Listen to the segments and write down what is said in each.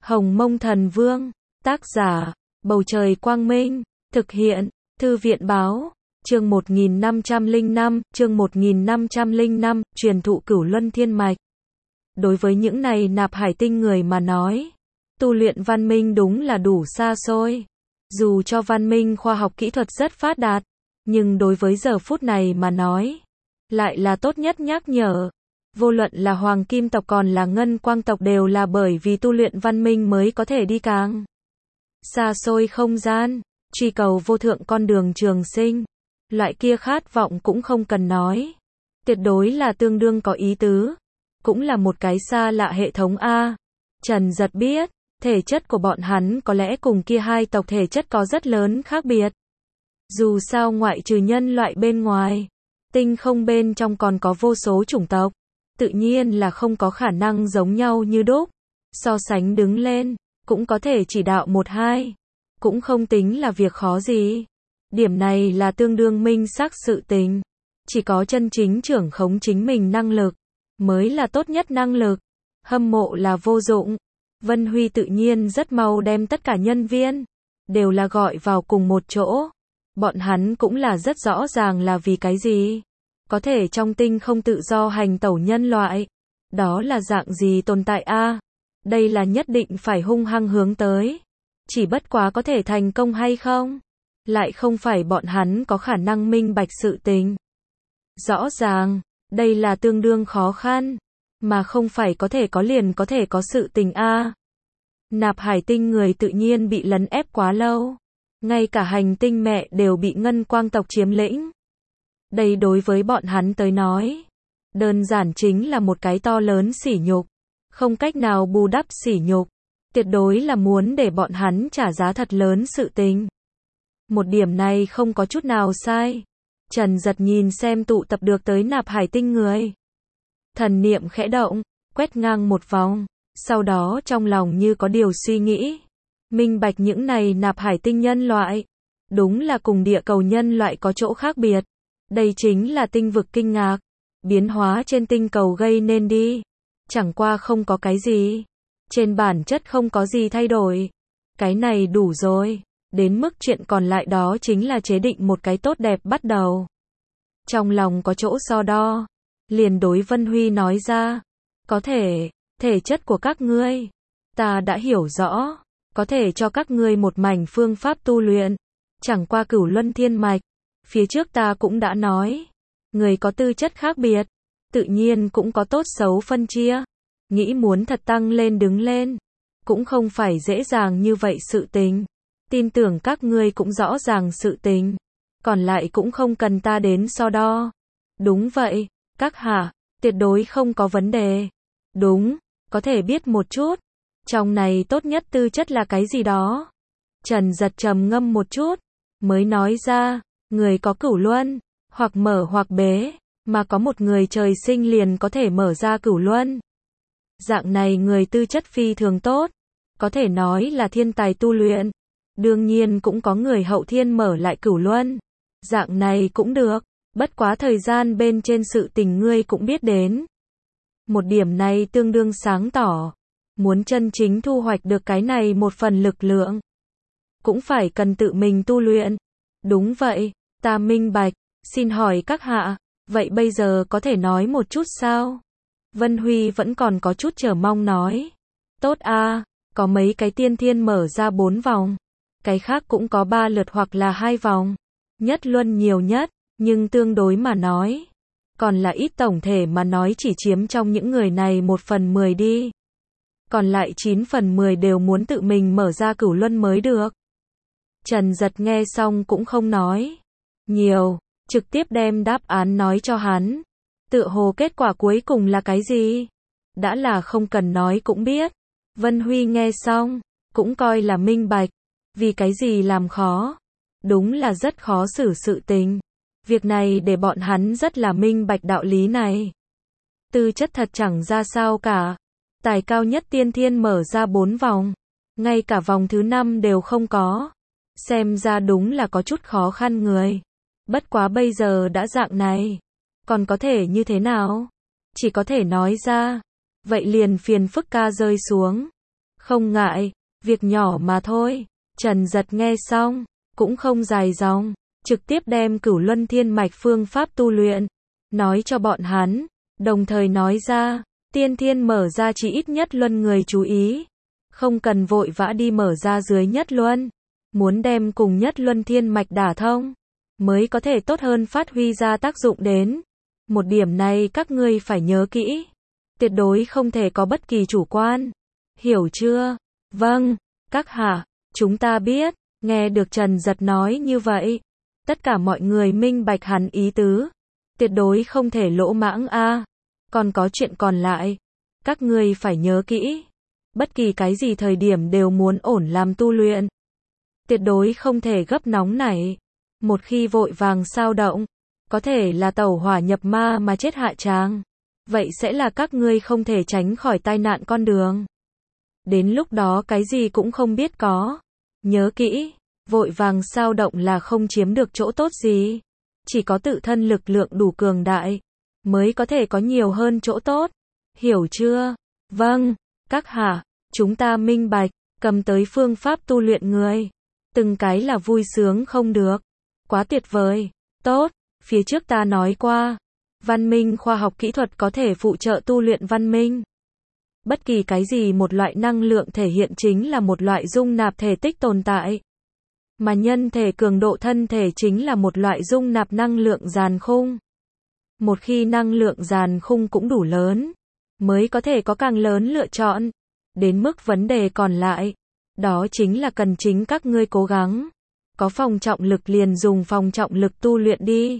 Hồng Mông Thần Vương, tác giả, Bầu Trời Quang Minh, thực hiện, Thư viện Báo, chương 1505, truyền thụ Cửu Luân Thiên Mạch. Đối với những này nạp hải tinh người mà nói, tu luyện văn minh đúng là đủ xa xôi. Dù cho văn minh khoa học kỹ thuật rất phát đạt, nhưng đối với giờ phút này mà nói, lại là tốt nhất nhắc nhở. Vô luận là Hoàng Kim tộc còn là Ngân Quang tộc đều là bởi vì tu luyện văn minh mới có thể đi càng xa xôi không gian, truy cầu vô thượng con đường trường sinh. Loại kia khát vọng cũng không cần nói. Tuyệt đối là tương đương có ý tứ. Cũng là một cái xa lạ hệ thống A. Trần Giật biết, thể chất của bọn hắn có lẽ cùng kia hai tộc thể chất có rất lớn khác biệt. Dù sao ngoại trừ nhân loại bên ngoài, tinh không bên trong còn có vô số chủng tộc. Tự nhiên là không có khả năng giống nhau như đúc. So sánh đứng lên, cũng có thể chỉ đạo một hai. Cũng không tính là việc khó gì. Điểm này là tương đương minh xác sự tình. Chỉ có chân chính trưởng khống chính mình năng lực, mới là tốt nhất năng lực. Hâm mộ là vô dụng. Vân Huy tự nhiên rất mau đem tất cả nhân viên, đều là gọi vào cùng một chỗ. Bọn hắn cũng là rất rõ ràng là vì cái gì. Có thể trong tinh không tự do hành tẩu nhân loại. Đó là dạng gì tồn tại a? Đây là nhất định phải hung hăng hướng tới. Chỉ bất quá có thể thành công hay không? Lại không phải bọn hắn có khả năng minh bạch sự tình. Rõ ràng, đây là tương đương khó khăn. Mà không phải có thể có liền có thể có sự tình a. Nạp hải tinh người tự nhiên bị lấn ép quá lâu. Ngay cả hành tinh mẹ đều bị Ngân Quang tộc chiếm lĩnh. Đây đối với bọn hắn tới nói, đơn giản chính là một cái to lớn sỉ nhục, không cách nào bù đắp sỉ nhục, tuyệt đối là muốn để bọn hắn trả giá thật lớn sự tình. Một điểm này không có chút nào sai. Trần Giật nhìn xem tụ tập được tới nạp hải tinh người. Thần niệm khẽ động, quét ngang một vòng, sau đó trong lòng như có điều suy nghĩ. Minh bạch những này nạp hải tinh nhân loại, đúng là cùng địa cầu nhân loại có chỗ khác biệt. Đây chính là tinh vực kinh ngạc, biến hóa trên tinh cầu gây nên đi. Chẳng qua không có cái gì. Trên bản chất không có gì thay đổi. Cái này đủ rồi. Đến mức chuyện còn lại đó chính là chế định một cái tốt đẹp bắt đầu. Trong lòng có chỗ so đo. Liền đối Vân Huy nói ra. Có thể, thể chất của các ngươi, ta đã hiểu rõ. Có thể cho các ngươi một mảnh phương pháp tu luyện. Chẳng qua Cửu Luân Thiên Mạch. Phía trước ta cũng đã nói, người có tư chất khác biệt, tự nhiên cũng có tốt xấu phân chia. Nghĩ muốn thật tăng lên đứng lên, cũng không phải dễ dàng như vậy sự tình. Tin tưởng các ngươi cũng rõ ràng sự tình, còn lại cũng không cần ta đến so đo. Đúng vậy, các hạ, tuyệt đối không có vấn đề. Đúng, có thể biết một chút, trong này tốt nhất tư chất là cái gì đó. Trần Giật trầm ngâm một chút, mới nói ra. Người có cửu luân, hoặc mở hoặc bế, mà có một người trời sinh liền có thể mở ra cửu luân. Dạng này người tư chất phi thường tốt, có thể nói là thiên tài tu luyện. Đương nhiên cũng có người hậu thiên mở lại cửu luân. Dạng này cũng được, bất quá thời gian bên trên sự tình ngươi cũng biết đến. Một điểm này tương đương sáng tỏ. Muốn chân chính thu hoạch được cái này một phần lực lượng, cũng phải cần tự mình tu luyện. Đúng vậy, ta minh bạch, xin hỏi các hạ, vậy bây giờ có thể nói một chút sao? Vân Huy vẫn còn có chút chờ mong nói. Tốt a, có mấy cái tiên thiên mở ra 4 vòng, cái khác cũng có 3 lượt hoặc là 2 vòng. Nhất luân nhiều nhất, nhưng tương đối mà nói, còn là ít tổng thể mà nói chỉ chiếm trong những người này 1/10 đi. Còn lại 9/10 đều muốn tự mình mở ra cửu luân mới được. Trần Giật nghe xong cũng không nói nhiều, trực tiếp đem đáp án nói cho hắn. Tựa hồ kết quả cuối cùng là cái gì? Đã là không cần nói cũng biết. Vân Huy nghe xong, cũng coi là minh bạch. Vì cái gì làm khó? Đúng là rất khó xử sự tình. Việc này để bọn hắn rất là minh bạch đạo lý này. Tư chất thật chẳng ra sao cả. Tài cao nhất tiên thiên mở ra 4 vòng. Ngay cả vòng thứ 5 đều không có. Xem ra đúng là có chút khó khăn người. Bất quá bây giờ đã dạng này, còn có thể như thế nào? Chỉ có thể nói ra, vậy liền phiền phức ca rơi xuống. Không ngại, việc nhỏ mà thôi. Trần Giật nghe xong, cũng không dài dòng, trực tiếp đem Cửu Luân Thiên Mạch phương pháp tu luyện, nói cho bọn hắn, đồng thời nói ra, tiên thiên mở ra chỉ ít nhất luân người chú ý, không cần vội vã đi mở ra dưới nhất luân, muốn đem cùng nhất luân thiên mạch đả thông, mới có thể tốt hơn phát huy ra tác dụng đến. Một điểm này các ngươi phải nhớ kỹ, tuyệt đối không thể có bất kỳ chủ quan, hiểu chưa? Vâng, các hạ, chúng ta biết. Nghe được Trần Giật nói như vậy, tất cả mọi người minh bạch hắn ý tứ, tuyệt đối không thể lỗ mãng a. Còn có chuyện còn lại, các ngươi phải nhớ kỹ, bất kỳ cái gì thời điểm đều muốn ổn làm tu luyện, tuyệt đối không thể gấp nóng nảy, một khi vội vàng xao động, có thể là tẩu hỏa nhập ma mà chết hạ tràng, vậy sẽ là các ngươi không thể tránh khỏi tai nạn con đường. Đến lúc đó cái gì cũng không biết có. Nhớ kỹ, vội vàng xao động là không chiếm được chỗ tốt gì. Chỉ có tự thân lực lượng đủ cường đại, mới có thể có nhiều hơn chỗ tốt. Hiểu chưa? Vâng, các hạ, chúng ta minh bạch, cầm tới phương pháp tu luyện người. Từng cái là vui sướng không được. Quá tuyệt vời. Tốt, phía trước ta nói qua, văn minh khoa học kỹ thuật có thể phụ trợ tu luyện văn minh. Bất kỳ cái gì một loại năng lượng thể hiện chính là một loại dung nạp thể tích tồn tại. Mà nhân thể cường độ thân thể chính là một loại dung nạp năng lượng dàn khung. Một khi năng lượng dàn khung cũng đủ lớn, mới có thể có càng lớn lựa chọn. Đến mức vấn đề còn lại, đó chính là cần chính các ngươi cố gắng. Có phòng trọng lực liền dùng phòng trọng lực tu luyện đi.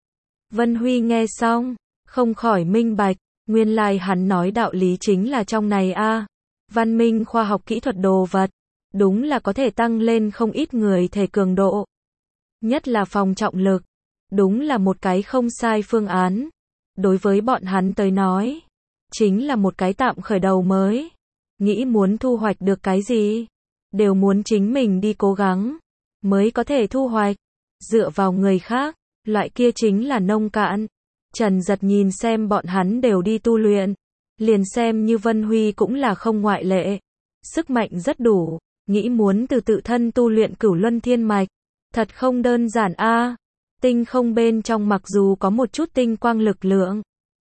Vân Huy nghe xong, không khỏi minh bạch. Nguyên lai hắn nói đạo lý chính là trong này a. Văn minh khoa học kỹ thuật đồ vật, đúng là có thể tăng lên không ít người thể cường độ. Nhất là phòng trọng lực, đúng là một cái không sai phương án. Đối với bọn hắn tới nói, chính là một cái tạm khởi đầu mới. Nghĩ muốn thu hoạch được cái gì, đều muốn chính mình đi cố gắng, mới có thể thu hoạch. Dựa vào người khác, loại kia chính là nông cạn. Trần Giật nhìn xem bọn hắn đều đi tu luyện, liền xem như Vân Huy cũng là không ngoại lệ. Sức mạnh rất đủ, nghĩ muốn từ tự thân tu luyện Cửu Luân Thiên Mạch, thật không đơn giản a. Tinh không bên trong mặc dù có một chút tinh quang lực lượng,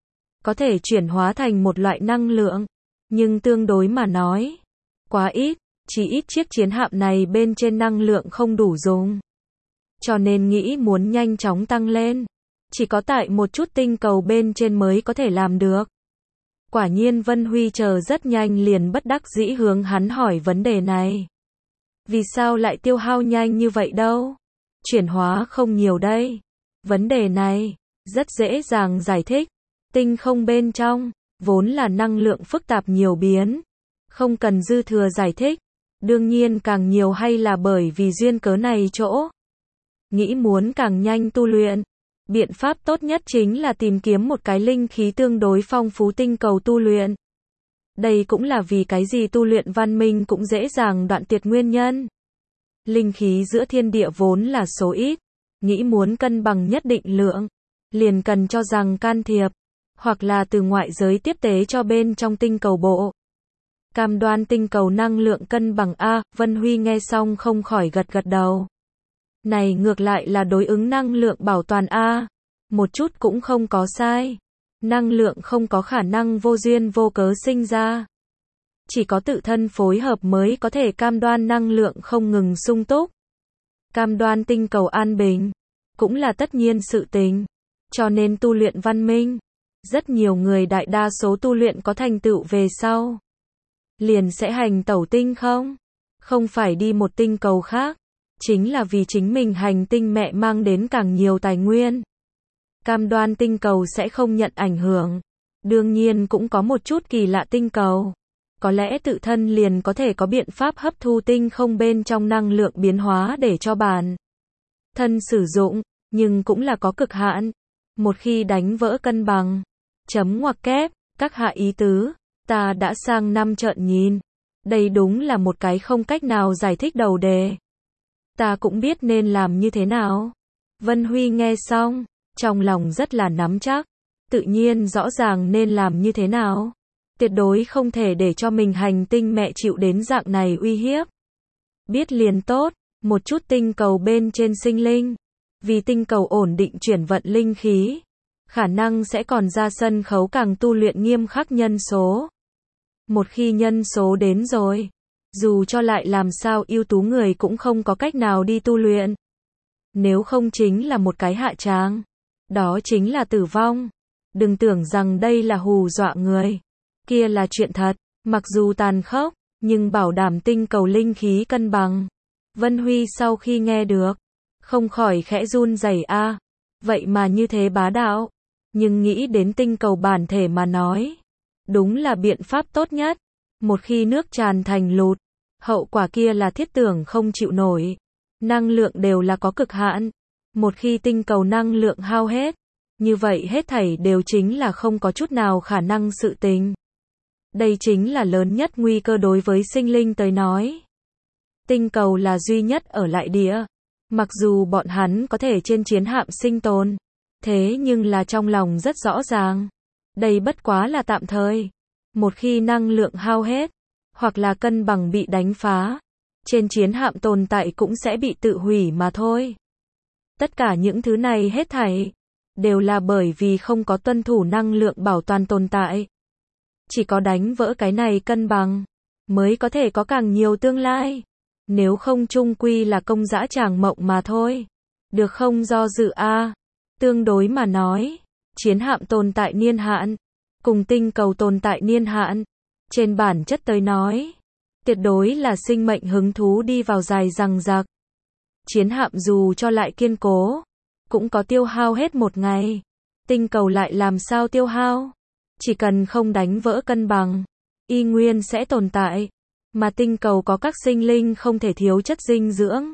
có thể chuyển hóa thành một loại năng lượng, nhưng tương đối mà nói, quá ít, chỉ ít chiếc chiến hạm này bên trên năng lượng không đủ dùng. Cho nên nghĩ muốn nhanh chóng tăng lên, chỉ có tại một chút tinh cầu bên trên mới có thể làm được. Quả nhiên Vân Huy chờ rất nhanh liền bất đắc dĩ hướng hắn hỏi vấn đề này. Vì sao lại tiêu hao nhanh như vậy đâu? Chuyển hóa không nhiều đây. Vấn đề này, rất dễ dàng giải thích. Tinh không bên trong, vốn là năng lượng phức tạp nhiều biến. Không cần dư thừa giải thích. Đương nhiên càng nhiều hay là bởi vì duyên cớ này chỗ. Nghĩ muốn càng nhanh tu luyện. Biện pháp tốt nhất chính là tìm kiếm một cái linh khí tương đối phong phú tinh cầu tu luyện. Đây cũng là vì cái gì tu luyện văn minh cũng dễ dàng đoạn tuyệt nguyên nhân. Linh khí giữa thiên địa vốn là số ít, nghĩ muốn cân bằng nhất định lượng, liền cần cho rằng can thiệp, hoặc là từ ngoại giới tiếp tế cho bên trong tinh cầu bộ. Cam đoan tinh cầu năng lượng cân bằng a. Vân Huy nghe xong không khỏi gật gật đầu. Này ngược lại là đối ứng năng lượng bảo toàn a. Một chút cũng không có sai. Năng lượng không có khả năng vô duyên vô cớ sinh ra. Chỉ có tự thân phối hợp mới có thể cam đoan năng lượng không ngừng sung túc. Cam đoan tinh cầu an bình, cũng là tất nhiên sự tình. Cho nên tu luyện văn minh, rất nhiều người đại đa số tu luyện có thành tựu về sau, liền sẽ hành tẩu tinh không. Không phải đi một tinh cầu khác, chính là vì chính mình hành tinh mẹ mang đến càng nhiều tài nguyên. Cam đoan tinh cầu sẽ không nhận ảnh hưởng. Đương nhiên cũng có một chút kỳ lạ tinh cầu. Có lẽ tự thân liền có thể có biện pháp hấp thu tinh không bên trong năng lượng biến hóa để cho bản thân sử dụng, nhưng cũng là có cực hạn. Một khi đánh vỡ cân bằng, chấm ngoặc kép, các hạ ý tứ, ta đã sang năm trợn nhìn. Đây đúng là một cái không cách nào giải thích đầu đề. Ta cũng biết nên làm như thế nào. Vân Huy nghe xong, trong lòng rất là nắm chắc, tự nhiên rõ ràng nên làm như thế nào. Tuyệt đối không thể để cho mình hành tinh mẹ chịu đến dạng này uy hiếp. Biết liền tốt, một chút tinh cầu bên trên sinh linh. Vì tinh cầu ổn định chuyển vận linh khí, khả năng sẽ còn ra sân khấu càng tu luyện nghiêm khắc nhân số. Một khi nhân số đến rồi, dù cho lại làm sao ưu tú người cũng không có cách nào đi tu luyện. Nếu không chính là một cái hạ tràng. Đó chính là tử vong. Đừng tưởng rằng đây là hù dọa người. Kia là chuyện thật, mặc dù tàn khốc, nhưng bảo đảm tinh cầu linh khí cân bằng. Vân Huy sau khi nghe được, không khỏi khẽ run rẩy a, vậy mà như thế bá đạo. Nhưng nghĩ đến tinh cầu bản thể mà nói, đúng là biện pháp tốt nhất. Một khi nước tràn thành lụt, hậu quả kia là thiết tưởng không chịu nổi. Năng lượng đều là có cực hạn. Một khi tinh cầu năng lượng hao hết, như vậy hết thảy đều chính là không có chút nào khả năng sự tình. Đây chính là lớn nhất nguy cơ đối với sinh linh tới nói. Tinh cầu là duy nhất ở lại địa. Mặc dù bọn hắn có thể trên chiến hạm sinh tồn, thế nhưng là trong lòng rất rõ ràng. Đây bất quá là tạm thời. Một khi năng lượng hao hết, hoặc là cân bằng bị đánh phá, trên chiến hạm tồn tại cũng sẽ bị tự hủy mà thôi. Tất cả những thứ này hết thảy đều là bởi vì không có tuân thủ năng lượng bảo toàn tồn tại. Chỉ có đánh vỡ cái này cân bằng, mới có thể có càng nhiều tương lai. Nếu không chung quy là công dã tràng mộng mà thôi. Được không do dự a. Tương đối mà nói, chiến hạm tồn tại niên hạn, cùng tinh cầu tồn tại niên hạn, trên bản chất tới nói, tuyệt đối là sinh mệnh hứng thú đi vào dài dằng dặc. Chiến hạm dù cho lại kiên cố, cũng có tiêu hao hết một ngày. Tinh cầu lại làm sao tiêu hao? Chỉ cần không đánh vỡ cân bằng, y nguyên sẽ tồn tại. Mà tinh cầu có các sinh linh không thể thiếu chất dinh dưỡng.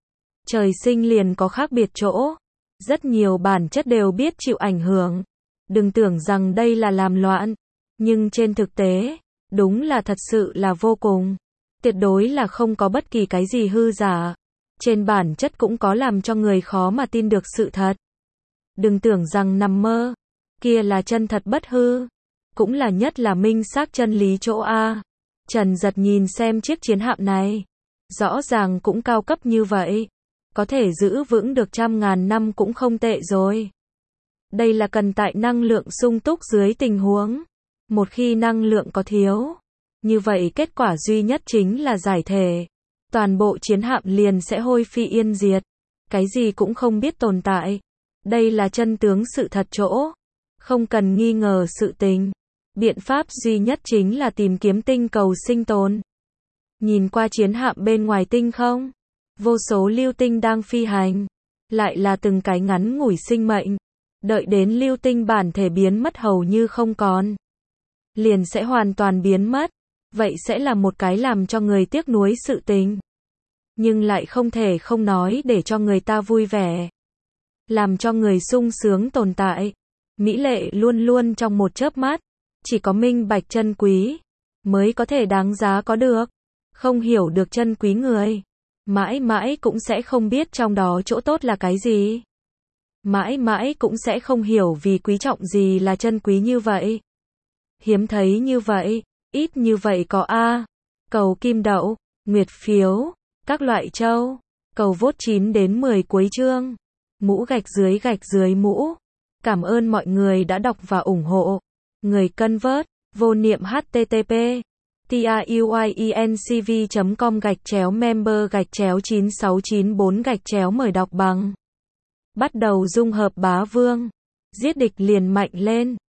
Trời sinh liền có khác biệt chỗ. Rất nhiều bản chất đều biết chịu ảnh hưởng. Đừng tưởng rằng đây là làm loạn. Nhưng trên thực tế, đúng là thật sự là vô cùng. Tuyệt đối là không có bất kỳ cái gì hư giả. Trên bản chất cũng có làm cho người khó mà tin được sự thật. Đừng tưởng rằng nằm mơ. Kia là chân thật bất hư. Cũng là nhất là minh xác chân lý chỗ A. Trần Giật nhìn xem chiếc chiến hạm này. Rõ ràng cũng cao cấp như vậy. Có thể giữ vững được 100.000 năm cũng không tệ rồi. Đây là cần tại năng lượng sung túc dưới tình huống. Một khi năng lượng có thiếu, như vậy kết quả duy nhất chính là giải thể. Toàn bộ chiến hạm liền sẽ hôi phi yên diệt. Cái gì cũng không biết tồn tại. Đây là chân tướng sự thật chỗ. Không cần nghi ngờ sự tình. Biện pháp duy nhất chính là tìm kiếm tinh cầu sinh tồn. Nhìn qua chiến hạm bên ngoài tinh không, vô số lưu tinh đang phi hành. Lại là từng cái ngắn ngủi sinh mệnh. Đợi đến lưu tinh bản thể biến mất hầu như không còn, liền sẽ hoàn toàn biến mất. Vậy sẽ là một cái làm cho người tiếc nuối sự tình. Nhưng lại không thể không nói để cho người ta vui vẻ. Làm cho người sung sướng tồn tại. Mỹ lệ luôn luôn trong một chớp mắt. Chỉ có minh bạch chân quý mới có thể đáng giá có được. Không hiểu được chân quý người, mãi mãi cũng sẽ không biết trong đó chỗ tốt là cái gì. Mãi mãi cũng sẽ không hiểu vì quý trọng gì là chân quý như vậy. Hiếm thấy như vậy, ít như vậy có A. Cầu kim đậu, nguyệt phiếu, các loại châu. Cầu vote 9 đến 10 cuối chương. Mũ gạch dưới mũ. Cảm ơn mọi người đã đọc và ủng hộ. Người cân vớt, vô niệm http tiuyencv.com/member/9694 mời đọc bằng. Bắt đầu dung hợp bá vương. Giết địch liền mạnh lên.